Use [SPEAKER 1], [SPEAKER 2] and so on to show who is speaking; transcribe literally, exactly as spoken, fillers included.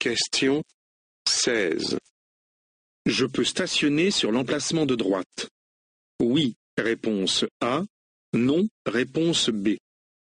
[SPEAKER 1] Question seize.
[SPEAKER 2] Je peux stationner sur l'emplacement de droite. Oui, réponse A. Non, réponse B.